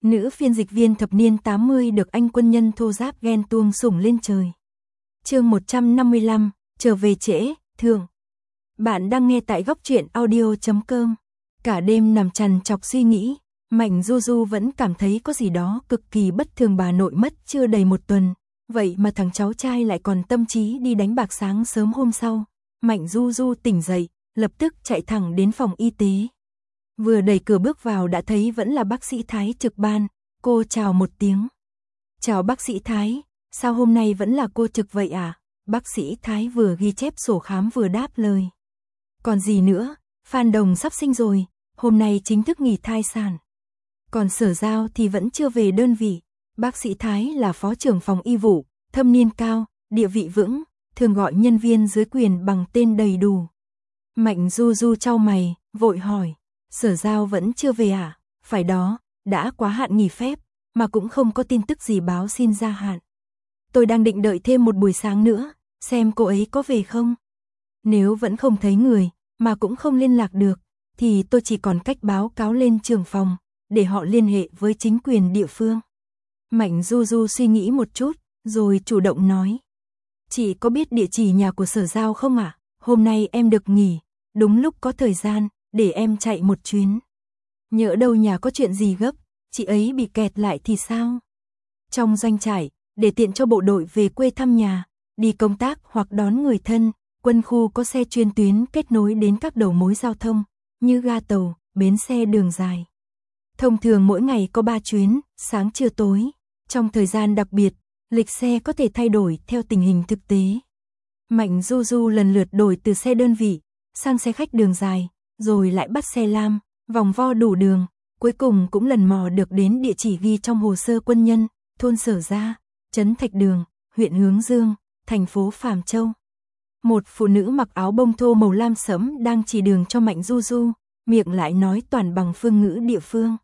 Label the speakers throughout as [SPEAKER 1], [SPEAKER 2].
[SPEAKER 1] Nữ phiên dịch viên thập niên 80 được anh quân nhân thô giáp ghen tuông sủng lên trời. Chương 155, trở về trễ, thường. Bạn đang nghe tại góc truyện audio.com. Cả đêm nằm trằn trọc suy nghĩ, Mạnh Du Du vẫn cảm thấy có gì đó cực kỳ bất thường. Bà nội mất chưa đầy một tuần, vậy mà thằng cháu trai lại còn tâm trí đi đánh bạc. Sáng sớm hôm sau, Mạnh Du Du tỉnh dậy, lập tức chạy thẳng đến phòng y tế. Vừa đẩy cửa bước vào đã thấy vẫn là bác sĩ Thái trực ban. Cô chào một tiếng. Chào bác sĩ Thái, sao hôm nay vẫn là cô trực vậy à? Bác sĩ Thái vừa ghi chép sổ khám vừa đáp lời. Còn gì nữa, Phan Đồng sắp sinh rồi, hôm nay chính thức nghỉ thai sản. Còn Sở Giao thì vẫn chưa về đơn vị. Bác sĩ Thái là phó trưởng phòng y vụ, thâm niên cao, địa vị vững, thường gọi nhân viên dưới quyền bằng tên đầy đủ. Mạnh Du Du chau mày, vội hỏi, Sở Giao vẫn chưa về à? Phải đó, đã quá hạn nghỉ phép, mà cũng không có tin tức gì báo xin gia hạn. Tôi đang định đợi thêm một buổi sáng nữa, xem cô ấy có về không. Nếu vẫn không thấy người, mà cũng không liên lạc được, thì tôi chỉ còn cách báo cáo lên trưởng phòng, để họ liên hệ với chính quyền địa phương. Mạnh Du Du suy nghĩ một chút, rồi chủ động nói. Chị có biết địa chỉ nhà của Sở Giao không ạ? Hôm nay em được nghỉ, đúng lúc có thời gian, để em chạy một chuyến. Nhỡ đâu nhà có chuyện gì gấp, chị ấy bị kẹt lại thì sao? Trong doanh trại, để tiện cho bộ đội về quê thăm nhà, đi công tác hoặc đón người thân, quân khu có xe chuyên tuyến kết nối đến các đầu mối giao thông, như ga tàu, bến xe đường dài. Thông thường mỗi ngày có 3 chuyến, sáng trưa tối. Trong thời gian đặc biệt, lịch xe có thể thay đổi theo tình hình thực tế. Mạnh Du Du lần lượt đổi từ xe đơn vị, sang xe khách đường dài, rồi lại bắt xe lam, vòng vo đủ đường, cuối cùng cũng lần mò được đến địa chỉ ghi trong hồ sơ quân nhân, thôn Sở Gia, trấn Thạch Đường, huyện Hướng Dương, thành phố Phàm Châu. Một phụ nữ mặc áo bông thô màu lam sẫm đang chỉ đường cho Mạnh Du Du, miệng lại nói toàn bằng phương ngữ địa phương.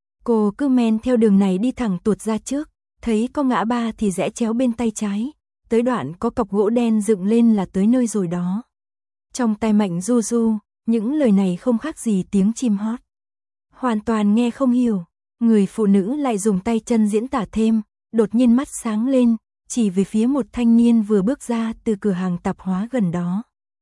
[SPEAKER 1] Cô cứ men theo đường này đi thẳng tuột ra trước, thấy có ngã ba thì rẽ chéo bên tay trái, tới đoạn có cọc gỗ đen dựng lên là tới nơi rồi đó. Trong tai Mạnh Du Du, những lời này không khác gì tiếng chim hót. Hoàn toàn nghe không hiểu, người phụ nữ lại dùng tay chân diễn tả thêm, đột nhiên mắt sáng lên, chỉ về phía một thanh niên vừa bước ra từ cửa hàng tạp hóa gần đó.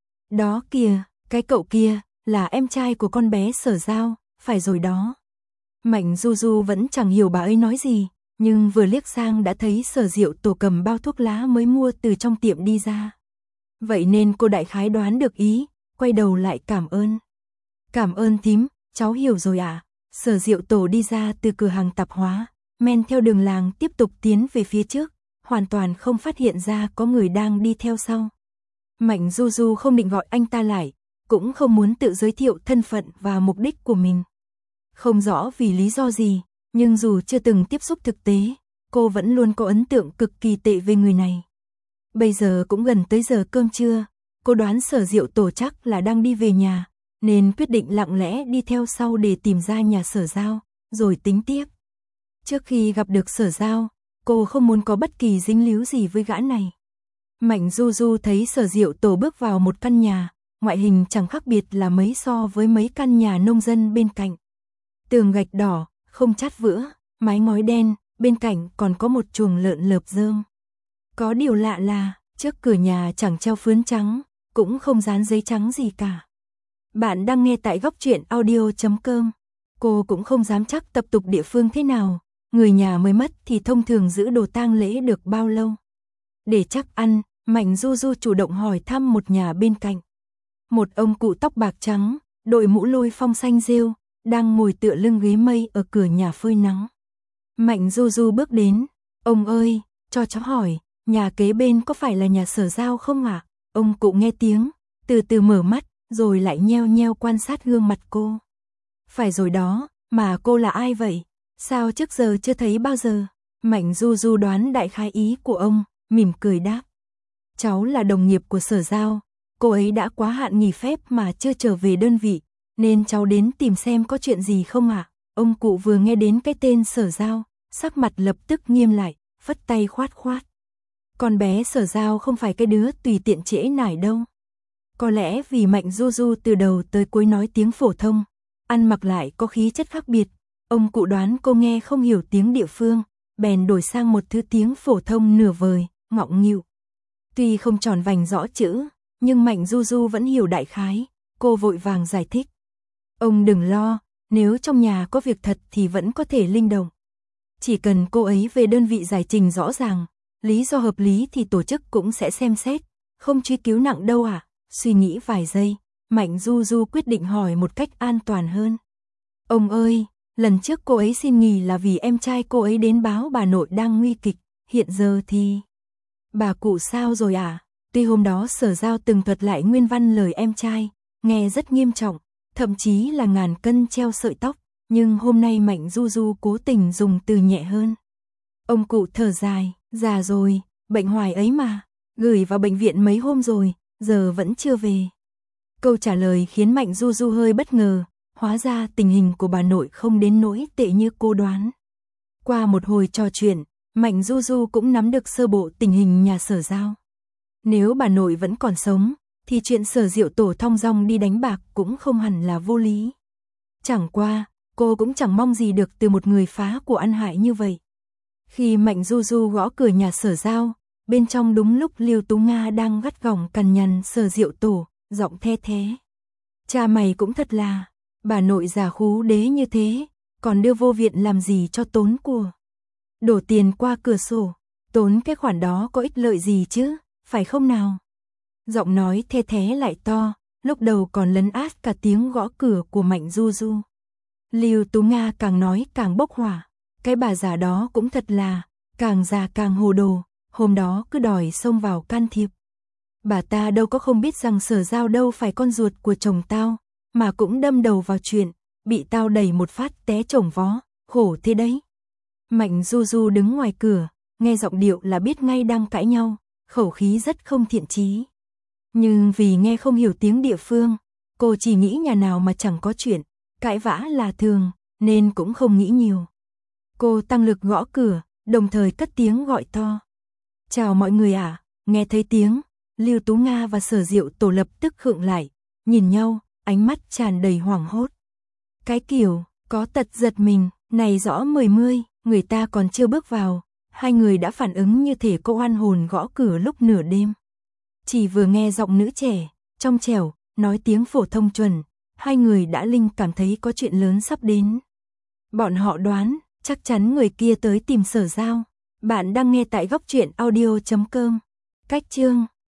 [SPEAKER 1] Đó kìa, cái cậu kia, là em trai của con bé Sở Giao, phải rồi đó. Mạnh Du Du vẫn chẳng hiểu bà ấy nói gì, nhưng vừa liếc sang đã thấy Sở Diệu Tổ cầm bao thuốc lá mới mua từ trong tiệm đi ra. Vậy nên cô đại khái đoán được ý, quay đầu lại cảm ơn. Cảm ơn thím, cháu hiểu rồi ạ. Sở Diệu Tổ đi ra từ cửa hàng tạp hóa, men theo đường làng tiếp tục tiến về phía trước, hoàn toàn không phát hiện ra có người đang đi theo sau. Mạnh Du Du không định gọi anh ta lại, cũng không muốn tự giới thiệu thân phận và mục đích của mình. Không rõ vì lý do gì, nhưng dù chưa từng tiếp xúc thực tế, cô vẫn luôn có ấn tượng cực kỳ tệ về người này. Bây giờ cũng gần tới giờ cơm trưa, cô đoán Sở Diệu Tổ chắc là đang đi về nhà, nên quyết định lặng lẽ đi theo sau để tìm ra nhà Sở Giao, rồi tính tiếp. Trước khi gặp được Sở Giao, cô không muốn có bất kỳ dính líu gì với gã này. Mạnh Du Du thấy Sở Diệu Tổ bước vào một căn nhà, ngoại hình chẳng khác biệt là mấy so với mấy căn nhà nông dân bên cạnh. Tường gạch đỏ, không chát vữa, mái ngói đen, bên cạnh còn có một chuồng lợn lợp rơm. Có điều lạ là, trước cửa nhà chẳng treo phướn trắng, cũng không dán giấy trắng gì cả. Bạn đang nghe tại góc truyện audio.com. Cô cũng không dám chắc tập tục địa phương thế nào, người nhà mới mất thì thông thường giữ đồ tang lễ được bao lâu. Để chắc ăn, Mạnh Du Du chủ động hỏi thăm một nhà bên cạnh. Một ông cụ tóc bạc trắng, đội mũ lôi phong xanh rêu, đang ngồi tựa lưng ghế mây ở cửa nhà phơi nắng. Mạnh Du Du bước đến, ông ơi, cho cháu hỏi, nhà kế bên có phải là nhà Sở Giao không ạ? Ông cụ nghe tiếng, từ từ mở mắt, rồi lại nheo nheo quan sát gương mặt cô. Phải rồi đó, mà cô là ai vậy? Sao trước giờ chưa thấy bao giờ? Mạnh Du Du đoán đại khái ý của ông, mỉm cười đáp. Cháu là đồng nghiệp của Sở Giao, cô ấy đã quá hạn nghỉ phép mà chưa trở về đơn vị, nên cháu đến tìm xem có chuyện gì không ạ? Ông cụ vừa nghe đến cái tên Sở Giao, sắc mặt lập tức nghiêm lại, phất tay khoát khoát. Con bé Sở Giao không phải cái đứa tùy tiện trễ nải đâu. Có lẽ vì Mạnh Du Du từ đầu tới cuối nói tiếng phổ thông, ăn mặc lại có khí chất khác biệt, Ông cụ đoán cô nghe không hiểu tiếng địa phương, bèn đổi sang một thứ tiếng phổ thông nửa vời, ngọng nghịu. Tuy không tròn vành rõ chữ, nhưng Mạnh Du Du vẫn hiểu đại khái, cô vội vàng giải thích. Ông đừng lo, nếu trong nhà có việc thật thì vẫn có thể linh động. Chỉ cần cô ấy về đơn vị giải trình rõ ràng, lý do hợp lý thì tổ chức cũng sẽ xem xét, không truy cứu nặng đâu ạ. Suy nghĩ vài giây, Mạnh Du Du quyết định hỏi một cách an toàn hơn. Ông ơi, lần trước cô ấy xin nghỉ là vì em trai cô ấy đến báo bà nội đang nguy kịch, hiện giờ thì... Bà cụ sao rồi à? Tuy hôm đó Sở Giao từng thuật lại nguyên văn lời em trai, nghe rất nghiêm trọng, thậm chí là ngàn cân treo sợi tóc, nhưng hôm nay Mạnh Du Du cố tình dùng từ nhẹ hơn. Ông cụ thở dài, già rồi, bệnh hoài ấy mà, gửi vào bệnh viện mấy hôm rồi, giờ vẫn chưa về. Câu trả lời khiến Mạnh Du Du hơi bất ngờ, hóa ra tình hình của bà nội không đến nỗi tệ như cô đoán. Qua một hồi trò chuyện, Mạnh Du Du cũng nắm được sơ bộ tình hình nhà Sở Giao. Nếu bà nội vẫn còn sống, thì chuyện Sở Diệu Tổ thong dong đi đánh bạc cũng không hẳn là vô lý. Chẳng qua, cô cũng chẳng mong gì được từ một người phá của ăn hại như vậy. Khi Mạnh Du Du gõ cửa nhà Sở Giao, bên trong đúng lúc Lưu Tú Nga đang gắt gỏng cằn nhằn Sở Diệu Tổ, giọng the thế. Cha mày cũng thật là, bà nội già khú đế như thế, còn đưa vô viện làm gì cho tốn của. Đổ tiền qua cửa sổ, tốn cái khoản đó có ích lợi gì chứ, phải không nào? Giọng nói the thế lại to, lúc đầu còn lấn át cả tiếng gõ cửa của Mạnh Du Du. Lưu Tú Nga càng nói càng bốc hỏa, cái bà già đó cũng thật là, càng già càng hồ đồ, hôm đó cứ đòi xông vào can thiệp. Bà ta đâu có không biết rằng Sở Giao đâu phải con ruột của chồng tao, mà cũng đâm đầu vào chuyện, bị tao đẩy một phát té chồng vó, khổ thế đấy. Mạnh Du Du đứng ngoài cửa, nghe giọng điệu là biết ngay đang cãi nhau, khẩu khí rất không thiện chí. Nhưng vì nghe không hiểu tiếng địa phương, cô chỉ nghĩ nhà nào mà chẳng có chuyện, cãi vã là thường, nên cũng không nghĩ nhiều. Cô tăng lực gõ cửa, đồng thời cất tiếng gọi to. Chào mọi người ạ, nghe thấy tiếng, Lưu Tú Nga và Sở Diệu Tổ lập tức khựng lại, nhìn nhau, ánh mắt tràn đầy hoảng hốt. Cái kiểu, có tật giật mình, này rõ mười mươi, người ta còn chưa bước vào, hai người đã phản ứng như thể cô oan hồn gõ cửa lúc nửa đêm. Chỉ vừa nghe giọng nữ trẻ, trong trẻo, nói tiếng phổ thông chuẩn, hai người đã linh cảm thấy có chuyện lớn sắp đến. Bọn họ đoán, chắc chắn người kia tới tìm Sở Giao. Bạn đang nghe tại góc truyện audio.com. Cách chương